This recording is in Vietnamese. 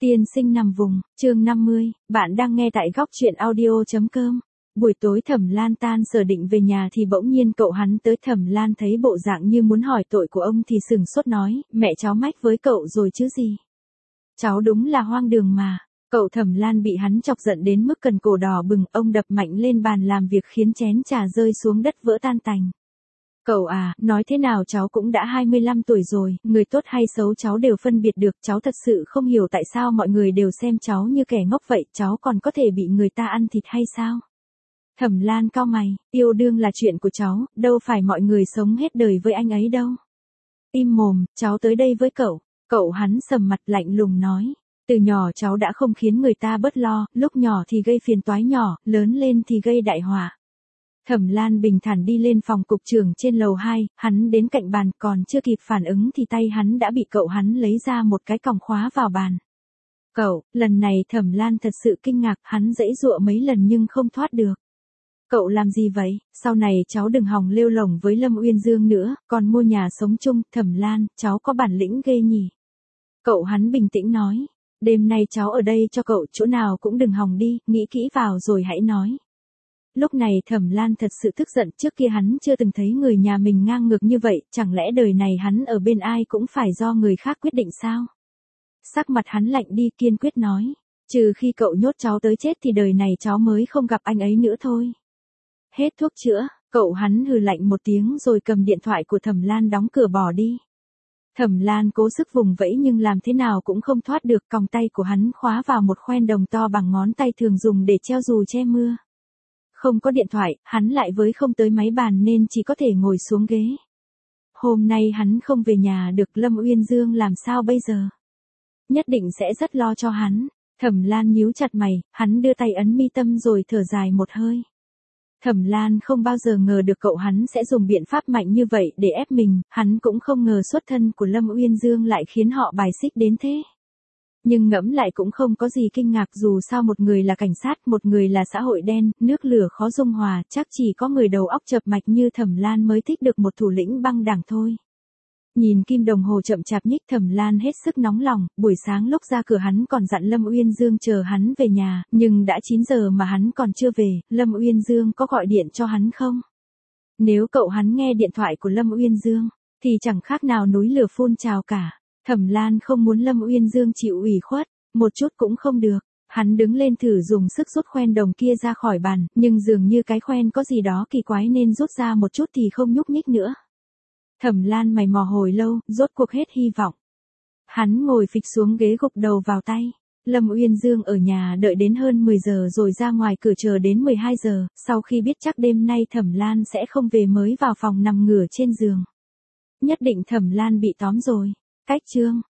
Tiên sinh nằm vùng, chương 50, bạn đang nghe tại góc truyện audio.com. Buổi tối Thẩm Lan tan sở định về nhà thì bỗng nhiên cậu hắn tới. Thẩm Lan thấy bộ dạng như muốn hỏi tội của ông thì sừng sốt nói, mẹ cháu mách với cậu rồi chứ gì. Cháu đúng là hoang đường mà. Cậu Thẩm Lan bị hắn chọc giận đến mức cần cổ đỏ bừng, ông đập mạnh lên bàn làm việc khiến chén trà rơi xuống đất vỡ tan tành. Cậu à, nói thế nào cháu cũng đã 25 tuổi rồi, người tốt hay xấu cháu đều phân biệt được, cháu thật sự không hiểu tại sao mọi người đều xem cháu như kẻ ngốc vậy, cháu còn có thể bị người ta ăn thịt hay sao? Thẩm Lan cau mày, yêu đương là chuyện của cháu, đâu phải mọi người sống hết đời với anh ấy đâu. Im mồm, cháu tới đây với cậu. Cậu hắn sầm mặt lạnh lùng nói. Từ nhỏ cháu đã không khiến người ta bớt lo, lúc nhỏ thì gây phiền toái nhỏ, lớn lên thì gây đại họa. Thẩm Lan bình thản đi lên phòng cục trưởng trên lầu 2, hắn đến cạnh bàn còn chưa kịp phản ứng thì tay hắn đã bị cậu hắn lấy ra một cái còng khóa vào bàn. Cậu, lần này Thẩm Lan thật sự kinh ngạc, hắn giãy giụa mấy lần nhưng không thoát được. Cậu làm gì vậy, sau này cháu đừng hòng lêu lổng với Lâm Uyên Dương nữa, còn mua nhà sống chung. Thẩm Lan, cháu có bản lĩnh ghê nhỉ. Cậu hắn bình tĩnh nói, đêm nay cháu ở đây cho cậu, chỗ nào cũng đừng hòng đi, nghĩ kỹ vào rồi hãy nói. Lúc này Thẩm Lan thật sự tức giận, trước kia hắn chưa từng thấy người nhà mình ngang ngược như vậy, chẳng lẽ đời này hắn ở bên ai cũng phải do người khác quyết định sao? Sắc mặt hắn lạnh đi, kiên quyết nói, trừ khi cậu nhốt cháu tới chết thì đời này cháu mới không gặp anh ấy nữa thôi. Hết thuốc chữa, cậu hắn hừ lạnh một tiếng rồi cầm điện thoại của Thẩm Lan đóng cửa bỏ đi. Thẩm Lan cố sức vùng vẫy nhưng làm thế nào cũng không thoát được, còng tay của hắn khóa vào một khoen đồng to bằng ngón tay thường dùng để treo dù che mưa. Không có điện thoại, hắn lại với không tới máy bàn nên chỉ có thể ngồi xuống ghế. Hôm nay hắn không về nhà được, Lâm Uyên Dương làm sao bây giờ? Nhất định sẽ rất lo cho hắn. Thẩm Lan nhíu chặt mày, hắn đưa tay ấn mi tâm rồi thở dài một hơi. Thẩm Lan không bao giờ ngờ được cậu hắn sẽ dùng biện pháp mạnh như vậy để ép mình, hắn cũng không ngờ xuất thân của Lâm Uyên Dương lại khiến họ bài xích đến thế. Nhưng ngẫm lại cũng không có gì kinh ngạc, dù sao một người là cảnh sát, một người là xã hội đen, nước lửa khó dung hòa, chắc chỉ có người đầu óc chập mạch như Thẩm Lan mới thích được một thủ lĩnh băng đảng thôi. Nhìn kim đồng hồ chậm chạp nhích, Thẩm Lan hết sức nóng lòng, buổi sáng lúc ra cửa hắn còn dặn Lâm Uyên Dương chờ hắn về nhà, nhưng đã 9 giờ mà hắn còn chưa về, Lâm Uyên Dương có gọi điện cho hắn không? Nếu cậu hắn nghe điện thoại của Lâm Uyên Dương, thì chẳng khác nào núi lửa phun trào cả. Thẩm Lan không muốn Lâm Uyên Dương chịu ủy khuất, một chút cũng không được. Hắn đứng lên thử dùng sức rút khoen đồng kia ra khỏi bàn, nhưng dường như cái khoen có gì đó kỳ quái nên rút ra một chút thì không nhúc nhích nữa. Thẩm Lan mày mò hồi lâu, rốt cuộc hết hy vọng. Hắn ngồi phịch xuống ghế gục đầu vào tay. Lâm Uyên Dương ở nhà đợi đến hơn 10 giờ rồi ra ngoài cửa chờ đến 12 giờ, sau khi biết chắc đêm nay Thẩm Lan sẽ không về mới vào phòng nằm ngửa trên giường. Nhất định Thẩm Lan bị tóm rồi. Cách chương